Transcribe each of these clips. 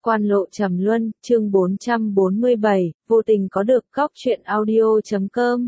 Quan lộ trầm luân, chương 447, vô tình có được góc truyện audio.com.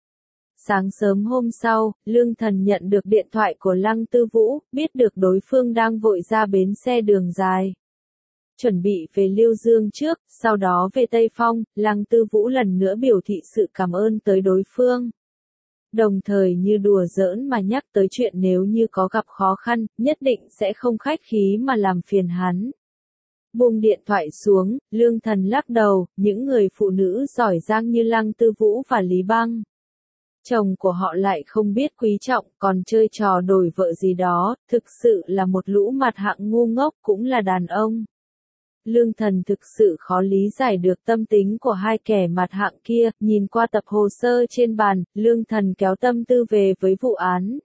Sáng sớm hôm sau, Lương Thần nhận được điện thoại của Lăng Tư Vũ, biết được đối phương đang vội ra bến xe đường dài. Chuẩn bị về Liêu Dương trước, sau đó về Tây Phong, Lăng Tư Vũ lần nữa biểu thị sự cảm ơn tới đối phương. Đồng thời như đùa giỡn mà nhắc tới chuyện nếu như có gặp khó khăn, nhất định sẽ không khách khí mà làm phiền hắn. Buông điện thoại xuống, Lương Thần lắc đầu, những người phụ nữ giỏi giang như Lăng Tư Vũ và Lý Băng. Chồng của họ lại không biết quý trọng, còn chơi trò đổi vợ gì đó, thực sự là một lũ mặt hạng ngu ngốc cũng là đàn ông. Lương Thần thực sự khó lý giải được tâm tính của hai kẻ mặt hạng kia, nhìn qua tập hồ sơ trên bàn, Lương Thần kéo tâm tư về với vụ án.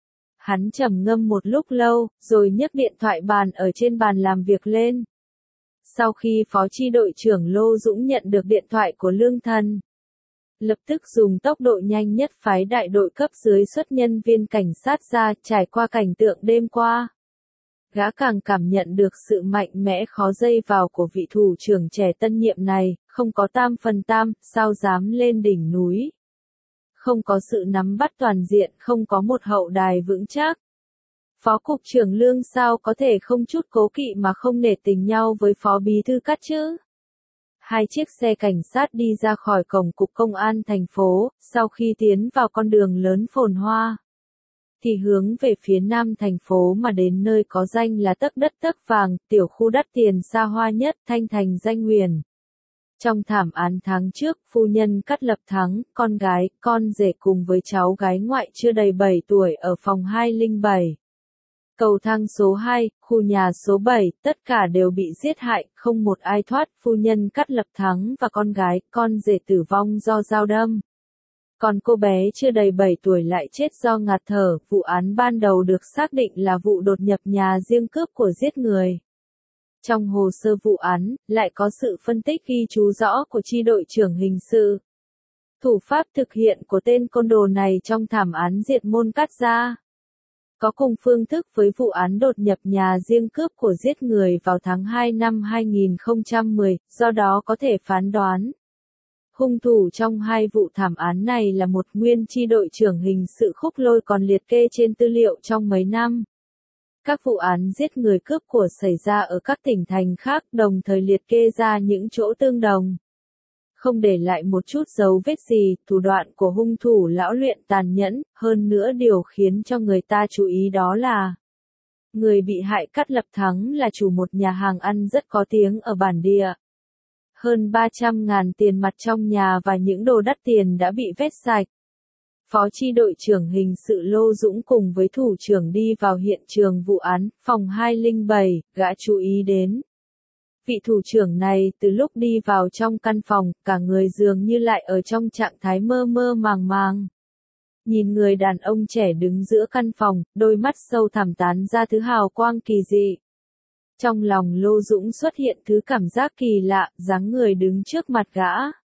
Hắn trầm ngâm một lúc lâu, rồi nhấc điện thoại bàn ở trên bàn làm việc lên. Sau khi Phó Chi đội trưởng Lô Dũng nhận được điện thoại của Lương Thần, lập tức dùng tốc độ nhanh nhất phái đại đội cấp dưới xuất nhân viên cảnh sát ra, trải qua cảnh tượng đêm qua. Gã càng cảm nhận được sự mạnh mẽ khó dây vào của vị thủ trưởng trẻ tân nhiệm này, không có tam phần tam, sao dám lên đỉnh núi. Không có sự nắm bắt toàn diện, không có một hậu đài vững chắc. Phó cục trưởng Lương sao có thể không chút cố kỵ mà không nể tình nhau với phó bí thư Cát chứ? Hai chiếc xe cảnh sát đi ra khỏi cổng cục công an thành phố, sau khi tiến vào con đường lớn phồn hoa, thì hướng về phía nam thành phố mà đến nơi có danh là tấc đất tấc vàng, tiểu khu đắt tiền xa hoa nhất, Thanh Thành Danh Huyền. Trong thảm án tháng trước, phu nhân Cát Lập Thắng, con gái, con rể cùng với cháu gái ngoại chưa đầy 7 tuổi ở phòng 207. Cầu thang số 2, khu nhà số 7, tất cả đều bị giết hại, không một ai thoát, phu nhân Cát Lập Thắng và con gái, con rể tử vong do dao đâm. Còn cô bé chưa đầy 7 tuổi lại chết do ngạt thở, vụ án ban đầu được xác định là vụ đột nhập nhà riêng cướp của giết người. Trong hồ sơ vụ án, lại có sự phân tích ghi chú rõ của chi đội trưởng hình sự. Thủ pháp thực hiện của tên côn đồ này trong thảm án diệt môn Cát gia có cùng phương thức với vụ án đột nhập nhà riêng cướp của giết người vào tháng 2 năm 2010, do đó có thể phán đoán. Hung thủ trong hai vụ thảm án này là một nguyên chi đội trưởng hình sự Khúc Lôi còn liệt kê trên tư liệu trong mấy năm. Các vụ án giết người cướp của xảy ra ở các tỉnh thành khác đồng thời liệt kê ra những chỗ tương đồng. Không để lại một chút dấu vết gì, thủ đoạn của hung thủ lão luyện tàn nhẫn, hơn nữa điều khiến cho người ta chú ý đó là người bị hại Cát Lập Thắng là chủ một nhà hàng ăn rất có tiếng ở bản địa. Hơn 300.000 tiền mặt trong nhà và những đồ đắt tiền đã bị vét sạch. Phó chi đội trưởng hình sự Lô Dũng cùng với thủ trưởng đi vào hiện trường vụ án, phòng 207, gã chú ý đến. Vị thủ trưởng này từ lúc đi vào trong căn phòng, cả người dường như lại ở trong trạng thái mơ mơ màng màng. Nhìn người đàn ông trẻ đứng giữa căn phòng, đôi mắt sâu thẳm tán ra thứ hào quang kỳ dị. Trong lòng Lô Dũng xuất hiện thứ cảm giác kỳ lạ, dáng người đứng trước mặt gã.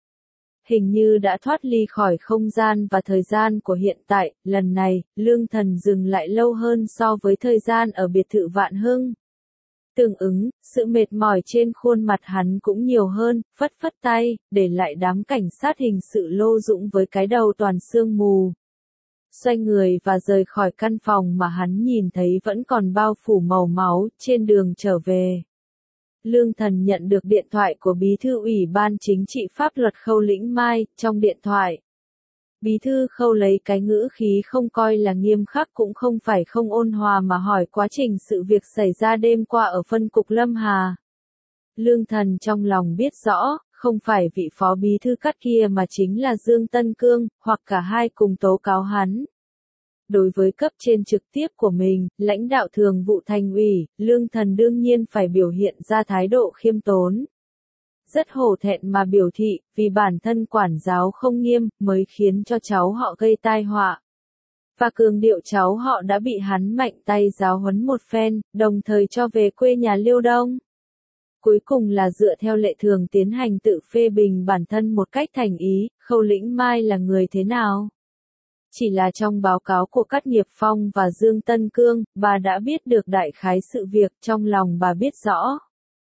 Hình như đã thoát ly khỏi không gian và thời gian của hiện tại, lần này, Lương Thần dừng lại lâu hơn so với thời gian ở biệt thự Vạn Hưng. Tương ứng, sự mệt mỏi trên khuôn mặt hắn cũng nhiều hơn, phất phất tay, để lại đám cảnh sát hình sự Lô Dũng với cái đầu toàn sương mù. Xoay người và rời khỏi căn phòng mà hắn nhìn thấy vẫn còn bao phủ màu máu, trên đường trở về. Lương Thần nhận được điện thoại của Bí thư Ủy ban Chính trị Pháp luật Khâu Lĩnh Mai, trong điện thoại. Bí thư Khâu lấy cái ngữ khí không coi là nghiêm khắc cũng không phải không ôn hòa mà hỏi quá trình sự việc xảy ra đêm qua ở phân cục Lâm Hà. Lương Thần trong lòng biết rõ, không phải vị phó bí thư Cát kia mà chính là Dương Tân Cương, hoặc cả hai cùng tố cáo hắn. Đối với cấp trên trực tiếp của mình, lãnh đạo thường vụ thành ủy, Lương Thần đương nhiên phải biểu hiện ra thái độ khiêm tốn. Rất hổ thẹn mà biểu thị, vì bản thân quản giáo không nghiêm, mới khiến cho cháu họ gây tai họa. Và cường điệu cháu họ đã bị hắn mạnh tay giáo huấn một phen, đồng thời cho về quê nhà Liêu Đông. Cuối cùng là dựa theo lệ thường tiến hành tự phê bình bản thân một cách thành ý, Khâu Lĩnh Mai là người thế nào? Chỉ là trong báo cáo của Cát Nghiệp Phong và Dương Tân Cương, bà đã biết được đại khái sự việc, trong lòng bà biết rõ.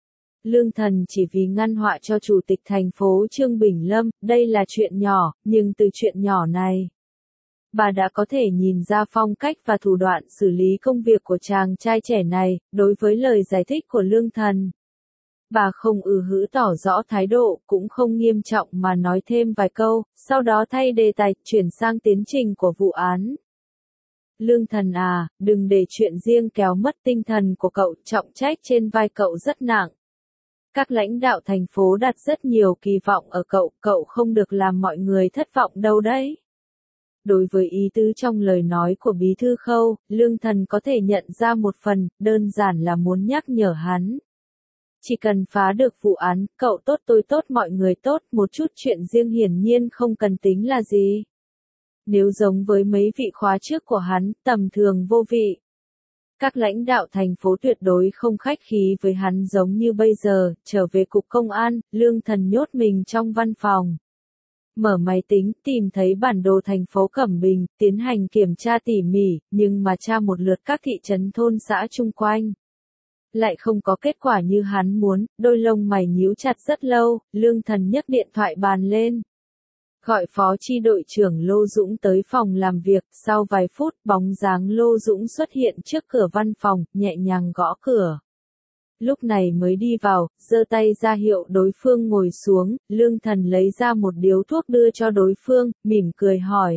Lương Thần chỉ vì ngăn họa cho chủ tịch thành phố Trương Bình Lâm, đây là chuyện nhỏ, nhưng từ chuyện nhỏ này, bà đã có thể nhìn ra phong cách và thủ đoạn xử lý công việc của chàng trai trẻ này. Đối với lời giải thích của Lương Thần, bà không hữ tỏ rõ thái độ, cũng không nghiêm trọng mà nói thêm vài câu, sau đó thay đề tài, chuyển sang tiến trình của vụ án. Lương Thần à, đừng để chuyện riêng kéo mất tinh thần của cậu, trọng trách trên vai cậu rất nặng. Các lãnh đạo thành phố đặt rất nhiều kỳ vọng ở cậu, cậu không được làm mọi người thất vọng đâu đấy. Đối với ý tứ trong lời nói của Bí thư Khâu, Lương Thần có thể nhận ra một phần, đơn giản là muốn nhắc nhở hắn. Chỉ cần phá được vụ án, cậu tốt tôi tốt mọi người tốt, một chút chuyện riêng hiển nhiên không cần tính là gì. Nếu giống với mấy vị khóa trước của hắn, tầm thường vô vị. Các lãnh đạo thành phố tuyệt đối không khách khí với hắn giống như bây giờ. Trở về cục công an, Lương Thần nhốt mình trong văn phòng. Mở máy tính, tìm thấy bản đồ thành phố Cẩm Bình, tiến hành kiểm tra tỉ mỉ, nhưng mà tra một lượt các thị trấn thôn xã chung quanh. Lại không có kết quả như hắn muốn, đôi lông mày nhíu chặt rất lâu. Lương Thần nhấc điện thoại bàn lên. Gọi phó chi đội trưởng Lô Dũng tới phòng làm việc, sau vài phút bóng dáng Lô Dũng xuất hiện trước cửa văn phòng, nhẹ nhàng gõ cửa. Lúc này mới đi vào, giơ tay ra hiệu đối phương ngồi xuống, Lương Thần lấy ra một điếu thuốc đưa cho đối phương, mỉm cười hỏi.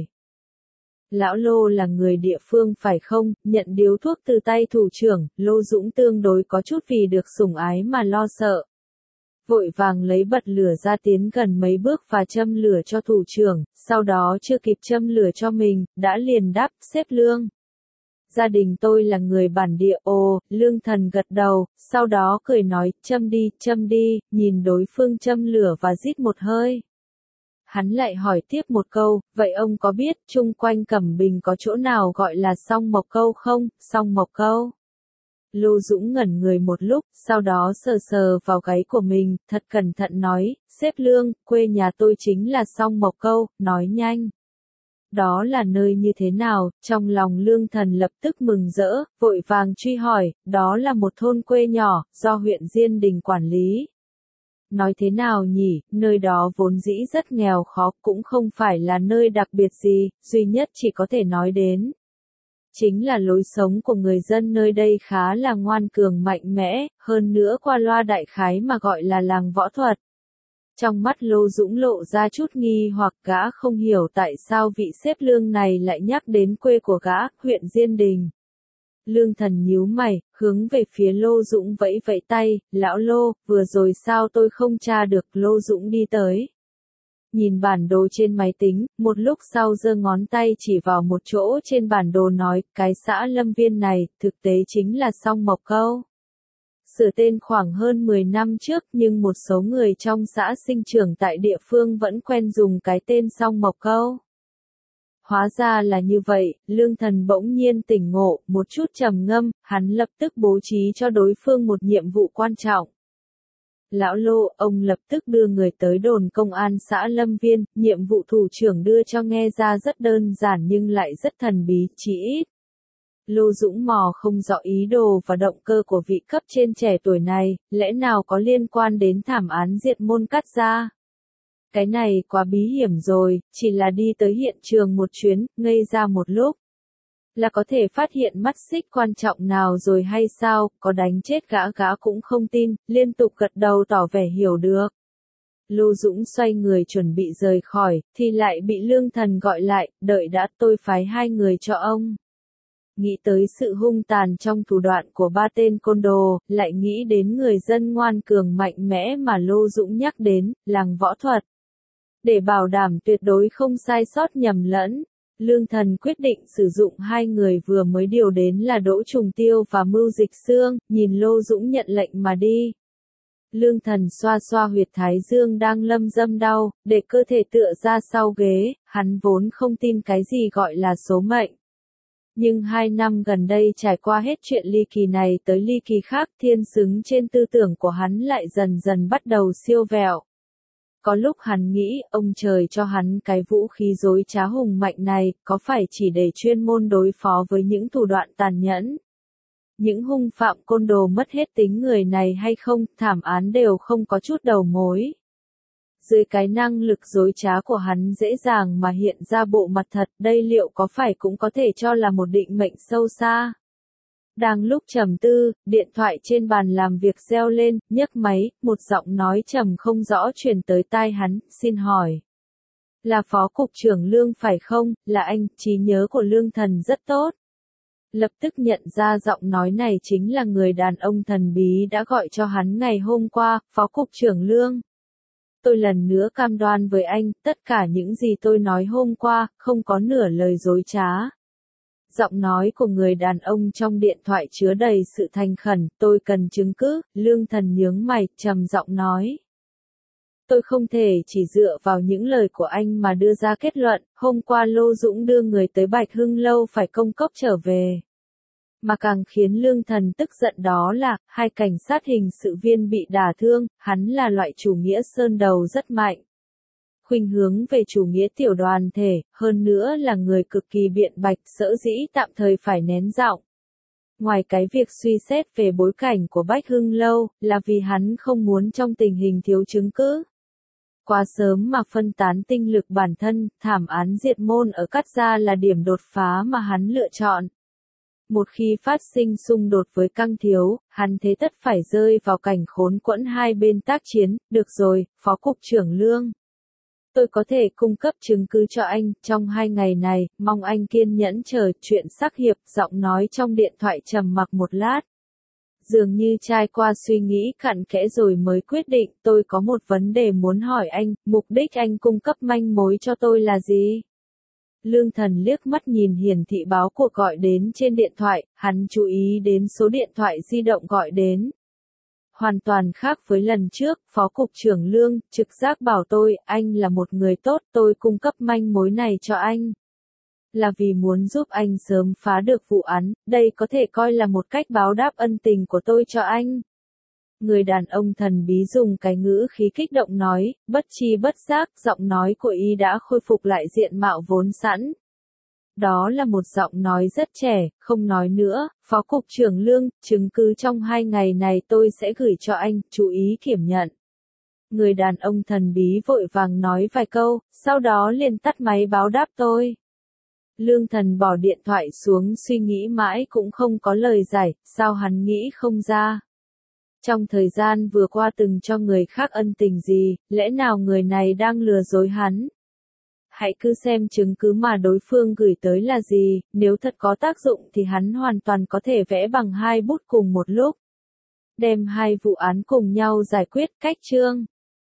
Lão Lô là người địa phương phải không? Nhận điếu thuốc từ tay thủ trưởng, Lô Dũng tương đối có chút vì được sủng ái mà lo sợ. Vội vàng lấy bật lửa ra tiến gần mấy bước và châm lửa cho thủ trưởng, sau đó chưa kịp châm lửa cho mình, đã liền đáp, xếp Lương. Gia đình tôi là người bản địa. Ồ, Lương Thần gật đầu, sau đó cười nói, châm đi, nhìn đối phương châm lửa và rít một hơi. Hắn lại hỏi tiếp một câu, vậy ông có biết chung quanh Cẩm Bình có chỗ nào gọi là Song Mộc Câu không? Song Mộc Câu. Lô Dũng ngẩn người một lúc, sau đó sờ sờ vào gáy của mình, thật cẩn thận nói, xếp Lương, quê nhà tôi chính là Song Mộc Câu, nói nhanh. Đó là nơi như thế nào? Trong lòng Lương Thần lập tức mừng rỡ, vội vàng truy hỏi, đó là một thôn quê nhỏ, do huyện Diên Đình quản lý. Nói thế nào nhỉ, nơi đó vốn dĩ rất nghèo khó, cũng không phải là nơi đặc biệt gì, duy nhất chỉ có thể nói đến. Chính là lối sống của người dân nơi đây khá là ngoan cường mạnh mẽ, hơn nữa qua loa đại khái mà gọi là làng võ thuật. Trong mắt Lô Dũng lộ ra chút nghi hoặc, gã không hiểu tại sao vị xếp Lương này lại nhắc đến quê của gã, huyện Diên Đình. Lương Thần nhíu mày, hướng về phía Lô Dũng vẫy vẫy tay, lão Lô, vừa rồi sao tôi không tra được? Lô Dũng đi tới. Nhìn bản đồ trên máy tính, một lúc sau giơ ngón tay chỉ vào một chỗ trên bản đồ nói, cái xã Lâm Viên này, thực tế chính là Song Mộc Câu. Sửa tên khoảng hơn 10 năm trước, nhưng một số người trong xã sinh trưởng tại địa phương vẫn quen dùng cái tên Song Mộc Câu. Hóa ra là như vậy, Lương Thần bỗng nhiên tỉnh ngộ, một chút trầm ngâm, hắn lập tức bố trí cho đối phương một nhiệm vụ quan trọng. Lão Lô, ông lập tức đưa người tới đồn công an xã Lâm Viên, nhiệm vụ thủ trưởng đưa cho nghe ra rất đơn giản nhưng lại rất thần bí, chỉ ít. Lô Dũng mò không rõ ý đồ và động cơ của vị cấp trên trẻ tuổi này, lẽ nào có liên quan đến thảm án diệt môn Cắt Gia? Cái này quá bí hiểm rồi, chỉ là đi tới hiện trường một chuyến, ngây ra một lúc. Là có thể phát hiện mắt xích quan trọng nào rồi hay sao, có đánh chết gã cũng không tin, liên tục gật đầu tỏ vẻ hiểu được. Lô Dũng xoay người chuẩn bị rời khỏi, thì lại bị Lương Thần gọi lại, đợi đã, tôi phái 2 người cho ông. Nghĩ tới sự hung tàn trong thủ đoạn của 3 tên côn đồ, lại nghĩ đến người dân ngoan cường mạnh mẽ mà Lô Dũng nhắc đến, làng võ thuật. Để bảo đảm tuyệt đối không sai sót nhầm lẫn, Lương Thần quyết định sử dụng 2 người vừa mới điều đến là Đỗ Trùng Tiêu và Mưu Dịch Xương, nhìn Lô Dũng nhận lệnh mà đi. Lương Thần xoa xoa huyệt thái dương đang lâm dâm đau, để cơ thể tựa ra sau ghế, hắn vốn không tin cái gì gọi là số mệnh. Nhưng 2 năm gần đây trải qua hết chuyện ly kỳ này tới ly kỳ khác, thiên xứng trên tư tưởng của hắn lại dần dần bắt đầu siêu vẹo. Có lúc hắn nghĩ, ông trời cho hắn cái vũ khí dối trá hùng mạnh này, có phải chỉ để chuyên môn đối phó với những thủ đoạn tàn nhẫn? Những hung phạm côn đồ mất hết tính người này hay không, thảm án đều không có chút đầu mối. Dưới cái năng lực dối trá của hắn dễ dàng mà hiện ra bộ mặt thật, đây liệu có phải cũng có thể cho là một định mệnh sâu xa. Đang lúc trầm tư, điện thoại trên bàn làm việc reo lên, nhấc máy, một giọng nói trầm không rõ truyền tới tai hắn, xin hỏi. Là Phó Cục trưởng Lương phải không, là anh, trí nhớ của Lương Thần rất tốt. Lập tức nhận ra giọng nói này chính là người đàn ông thần bí đã gọi cho hắn ngày hôm qua, Phó Cục trưởng Lương. Tôi lần nữa cam đoan với anh, tất cả những gì tôi nói hôm qua, không có nửa lời dối trá. Giọng nói của người đàn ông trong điện thoại chứa đầy sự thành khẩn, tôi cần chứng cứ, Lương Thần nhướng mày, trầm giọng nói. Tôi không thể chỉ dựa vào những lời của anh mà đưa ra kết luận, hôm qua Lô Dũng đưa người tới Bạch Hưng Lâu phải công cốc trở về. Mà càng khiến Lương Thần tức giận đó là, hai cảnh sát hình sự viên bị đả thương, hắn là loại chủ nghĩa sơn đầu rất mạnh. Khuynh hướng về chủ nghĩa tiểu đoàn thể, hơn nữa là người cực kỳ biện bạch, sở dĩ tạm thời phải nén giọng. Ngoài cái việc suy xét về bối cảnh của Bách Hưng Lâu, là vì hắn không muốn trong tình hình thiếu chứng cứ. Quá sớm mà phân tán tinh lực bản thân, thảm án diệt môn ở Cát Gia là điểm đột phá mà hắn lựa chọn. Một khi phát sinh xung đột với Căng Thiếu, hắn thế tất phải rơi vào cảnh khốn quẫn hai bên tác chiến, được rồi, Phó Cục trưởng Lương. Tôi có thể cung cấp chứng cứ cho anh, trong 2 ngày này, mong anh kiên nhẫn chờ, chuyện sắc hiệp, giọng nói trong điện thoại trầm mặc một lát. Dường như trải qua suy nghĩ cặn kẽ rồi mới quyết định, tôi có một vấn đề muốn hỏi anh, mục đích anh cung cấp manh mối cho tôi là gì? Lương Thần liếc mắt nhìn hiển thị báo cuộc gọi đến trên điện thoại, hắn chú ý đến số điện thoại di động gọi đến. Hoàn toàn khác với lần trước, Phó Cục trưởng Lương, trực giác bảo tôi, anh là một người tốt, tôi cung cấp manh mối này cho anh. Là vì muốn giúp anh sớm phá được vụ án, đây có thể coi là một cách báo đáp ân tình của tôi cho anh. Người đàn ông thần bí dùng cái ngữ khí kích động nói, bất chi bất giác, giọng nói của y đã khôi phục lại diện mạo vốn sẵn. Đó là một giọng nói rất trẻ, không nói nữa, Phó Cục trưởng Lương, chứng cứ trong 2 ngày này tôi sẽ gửi cho anh, chú ý kiểm nhận. Người đàn ông thần bí vội vàng nói vài câu, sau đó liền tắt máy báo đáp tôi. Lương Thần bỏ điện thoại xuống suy nghĩ mãi cũng không có lời giải, sao hắn nghĩ không ra. Trong thời gian vừa qua từng cho người khác ân tình gì, lẽ nào người này đang lừa dối hắn? Hãy cứ xem chứng cứ mà đối phương gửi tới là gì, nếu thật có tác dụng thì hắn hoàn toàn có thể vẽ bằng 2 bút cùng một lúc. Đem 2 vụ án cùng nhau giải quyết, cách chương.